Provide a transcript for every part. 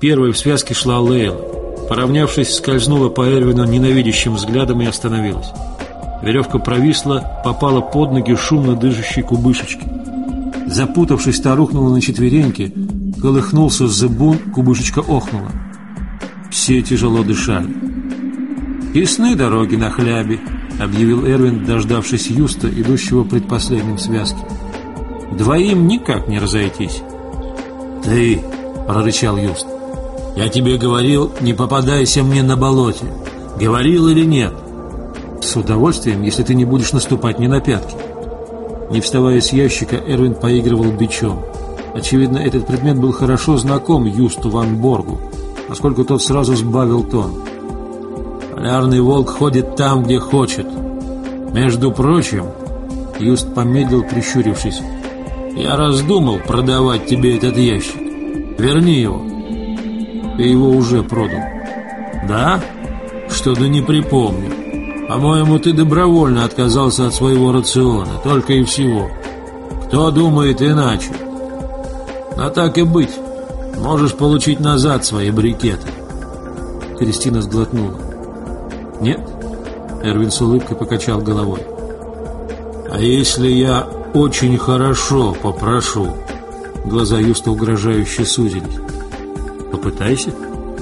Первой в связке шла Лейла. Поравнявшись, скользнула по Эрвину ненавидящим взглядом и остановилась. Веревка провисла, попала под ноги шумно дышащей кубышечки. Запутавшись, та рухнула на четвереньки, колыхнулся зыбун, кубышечка охнула. Все тяжело дышали. «Ясны дороги на хлябе», — объявил Эрвин, дождавшись Юста, идущего предпоследним в связке. «Двоим никак не разойтись». «Ты», — прорычал Юст, — «я тебе говорил, не попадайся мне на болоте. Говорил или нет?» «С удовольствием, если ты не будешь наступать мне на пятки». Не вставая с ящика, Эрвин поигрывал бичом. Очевидно, этот предмет был хорошо знаком Юсту ван Боргу, поскольку тот сразу сбавил тон. «Полярный волк ходит там, где хочет. Между прочим...» Юст помедлил, прищурившись. «Я раздумал продавать тебе этот ящик. Верни его». «Ты его уже продал». «Да? Что-то не припомню. По-моему, ты добровольно отказался от своего рациона, только и всего. Кто думает иначе? Но так и быть, можешь получить назад свои брикеты». Кристина сглотнула. «Нет?» — Эрвин с улыбкой покачал головой. «А если я очень хорошо попрошу?» Глаза Юста угрожающе сузились. «Попытайся».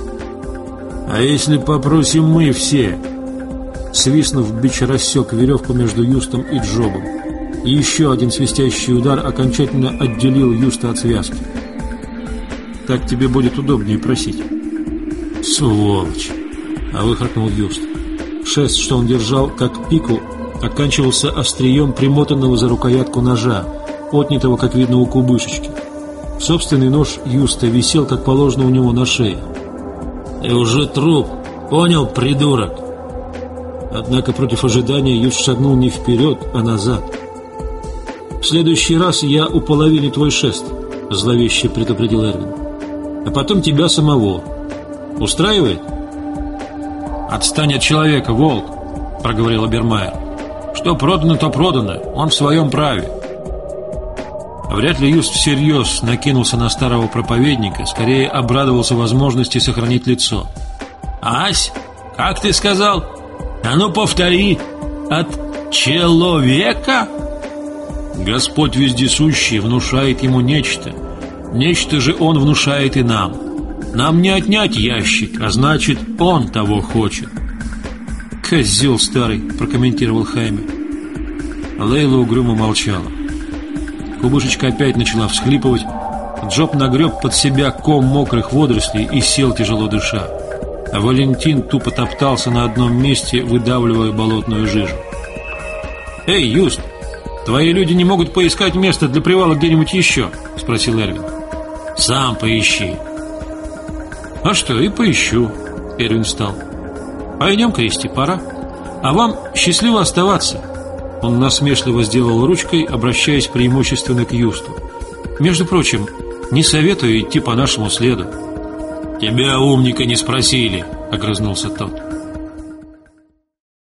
«А если попросим мы все?» Свистнув, бич рассек веревку между Юстом и Джобом. И еще один свистящий удар окончательно отделил Юста от связки. «Так тебе будет удобнее просить». «Сволочь!» — выхаркнул Юст. Шест, что он держал, как пику, оканчивался острием примотанного за рукоятку ножа, отнятого, как видно, у кубышечки. Собственный нож Юста висел, как положено, у него на шее. «И уже труп, понял, придурок?» Однако против ожидания Юст шагнул не вперед, а назад. «В следующий раз я уполовиню твой шест», — зловеще предупредил Эрвин. «А потом тебя самого. Устраивает?» «Отстань от человека, волк», — проговорил Обермайер. «Что продано, то продано. Он в своем праве». Вряд ли Юст всерьез накинулся на старого проповедника, скорее обрадовался возможности сохранить лицо. «Ась, как ты сказал? А ну повтори, от человека?» Господь вездесущий внушает ему нечто. Нечто же он внушает и нам. Нам не отнять ящик, а значит, он того хочет. «Козел старый», — прокомментировал Хайме. Лейла угрюмо молчала. Кубышечка опять начала всхлипывать. Джоб нагреб под себя ком мокрых водорослей и сел, тяжело дыша. А Валентин тупо топтался на одном месте, выдавливая болотную жижу. «Эй, Юст, твои люди не могут поискать место для привала где-нибудь еще?» — спросил Эрвин. «Сам поищи». «А что, и поищу», — Эрвин встал. «Пойдем, Кристи, пора. А вам счастливо оставаться». Он насмешливо сделал ручкой, обращаясь преимущественно к Юсту. «Между прочим, не советую идти по нашему следу». «Тебя, умника, не спросили», — огрызнулся тот.